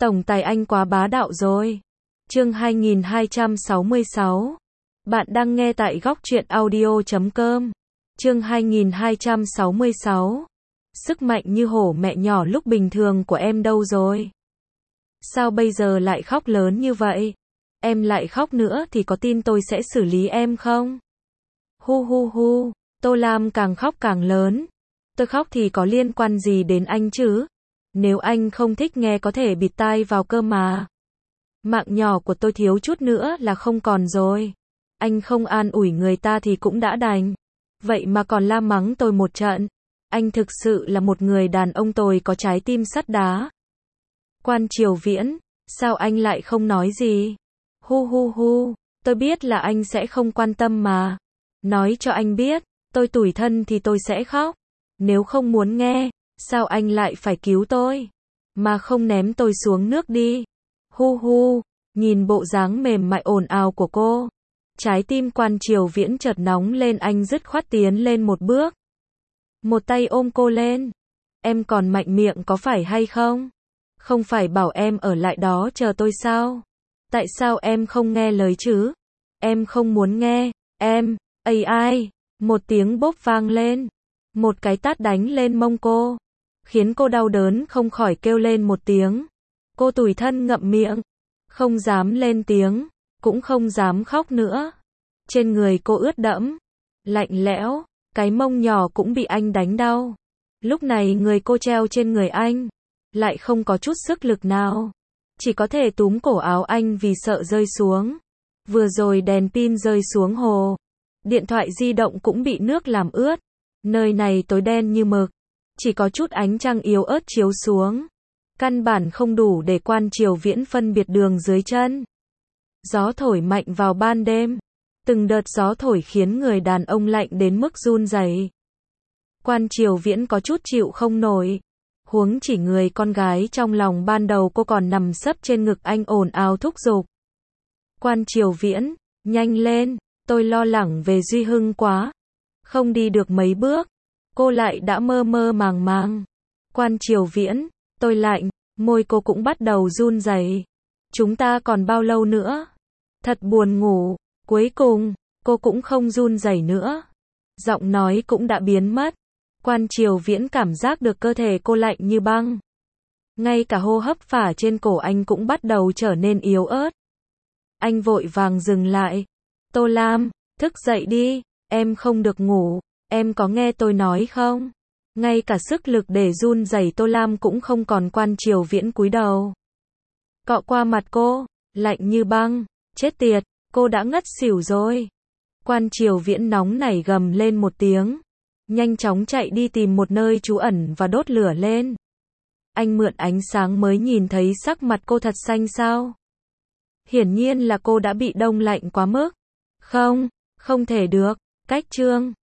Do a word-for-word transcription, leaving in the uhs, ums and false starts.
Tổng tài anh quá bá đạo rồi. Chương hai nghìn hai trăm sáu mươi sáu. Bạn đang nghe tại góc truyện audio chấm com. Chương hai nghìn hai trăm sáu mươi sáu. Sức mạnh như hổ mẹ nhỏ lúc bình thường của em đâu rồi? Sao bây giờ lại khóc lớn như vậy? Em lại khóc nữa thì có tin tôi sẽ xử lý em không? Hu hu hu, Tô Lam càng khóc càng lớn. Tôi khóc thì có liên quan gì đến anh chứ? Nếu anh không thích nghe có thể bịt tai vào cơ mà. Mạng nhỏ của tôi thiếu chút nữa là không còn rồi. Anh không an ủi người ta thì cũng đã đành. Vậy mà còn la mắng tôi một trận. Anh thực sự là một người đàn ông tồi có trái tim sắt đá. Quan Triều Viễn, sao anh lại không nói gì? Hu hu hu, tôi biết là anh sẽ không quan tâm mà. Nói cho anh biết, tôi tủi thân thì tôi sẽ khóc. Nếu không muốn nghe, sao anh lại phải cứu tôi? Mà không ném tôi xuống nước đi. Hu hu, nhìn bộ dáng mềm mại ồn ào của cô. Trái tim Quan Triều Viễn chợt nóng lên, anh dứt khoát tiến lên một bước. Một tay ôm cô lên. Em còn mạnh miệng có phải hay không? Không phải bảo em ở lại đó chờ tôi sao? Tại sao em không nghe lời chứ? Em không muốn nghe, em, ây ai, một tiếng bốp vang lên. Một cái tát đánh lên mông cô, khiến cô đau đớn không khỏi kêu lên một tiếng. Cô tủi thân ngậm miệng, không dám lên tiếng, cũng không dám khóc nữa. Trên người cô ướt đẫm, lạnh lẽo, cái mông nhỏ cũng bị anh đánh đau. Lúc này người cô treo trên người anh, lại không có chút sức lực nào. Chỉ có thể túm cổ áo anh vì sợ rơi xuống. Vừa rồi đèn pin rơi xuống hồ. Điện thoại di động cũng bị nước làm ướt. Nơi này tối đen như mực. Chỉ có chút ánh trăng yếu ớt chiếu xuống. Căn bản không đủ để Quan Triều Viễn phân biệt đường dưới chân. Gió thổi mạnh vào ban đêm. Từng đợt gió thổi khiến người đàn ông lạnh đến mức run rẩy. Quan Triều Viễn có chút chịu không nổi. Huống chỉ người con gái trong lòng ban đầu cô còn nằm sấp trên ngực anh ồn ào thúc giục. Quan Triều Viễn, nhanh lên, tôi lo lắng về Duy Hưng quá. Không đi được mấy bước, cô lại đã mơ mơ màng màng. Quan Triều Viễn, tôi lạnh, môi cô cũng bắt đầu run rẩy. Chúng ta còn bao lâu nữa? Thật buồn ngủ. Cuối cùng, cô cũng không run rẩy nữa. Giọng nói cũng đã biến mất. Quan Triều Viễn cảm giác được cơ thể cô lạnh như băng. Ngay cả hô hấp phả trên cổ anh cũng bắt đầu trở nên yếu ớt. Anh vội vàng dừng lại. Tô Lam, thức dậy đi, em không được ngủ, em có nghe tôi nói không? Ngay cả sức lực để run rẩy Tô Lam cũng không còn. Quan Triều Viễn cúi đầu, cọ qua mặt cô, lạnh như băng. Chết tiệt, cô đã ngất xỉu rồi. Quan Triều Viễn nóng nảy gầm lên một tiếng. Nhanh chóng chạy đi tìm một nơi trú ẩn và đốt lửa lên. Anh mượn ánh sáng mới nhìn thấy sắc mặt cô thật xanh xao. Hiển nhiên là cô đã bị đông lạnh quá mức. Không, không thể được. Cách Trương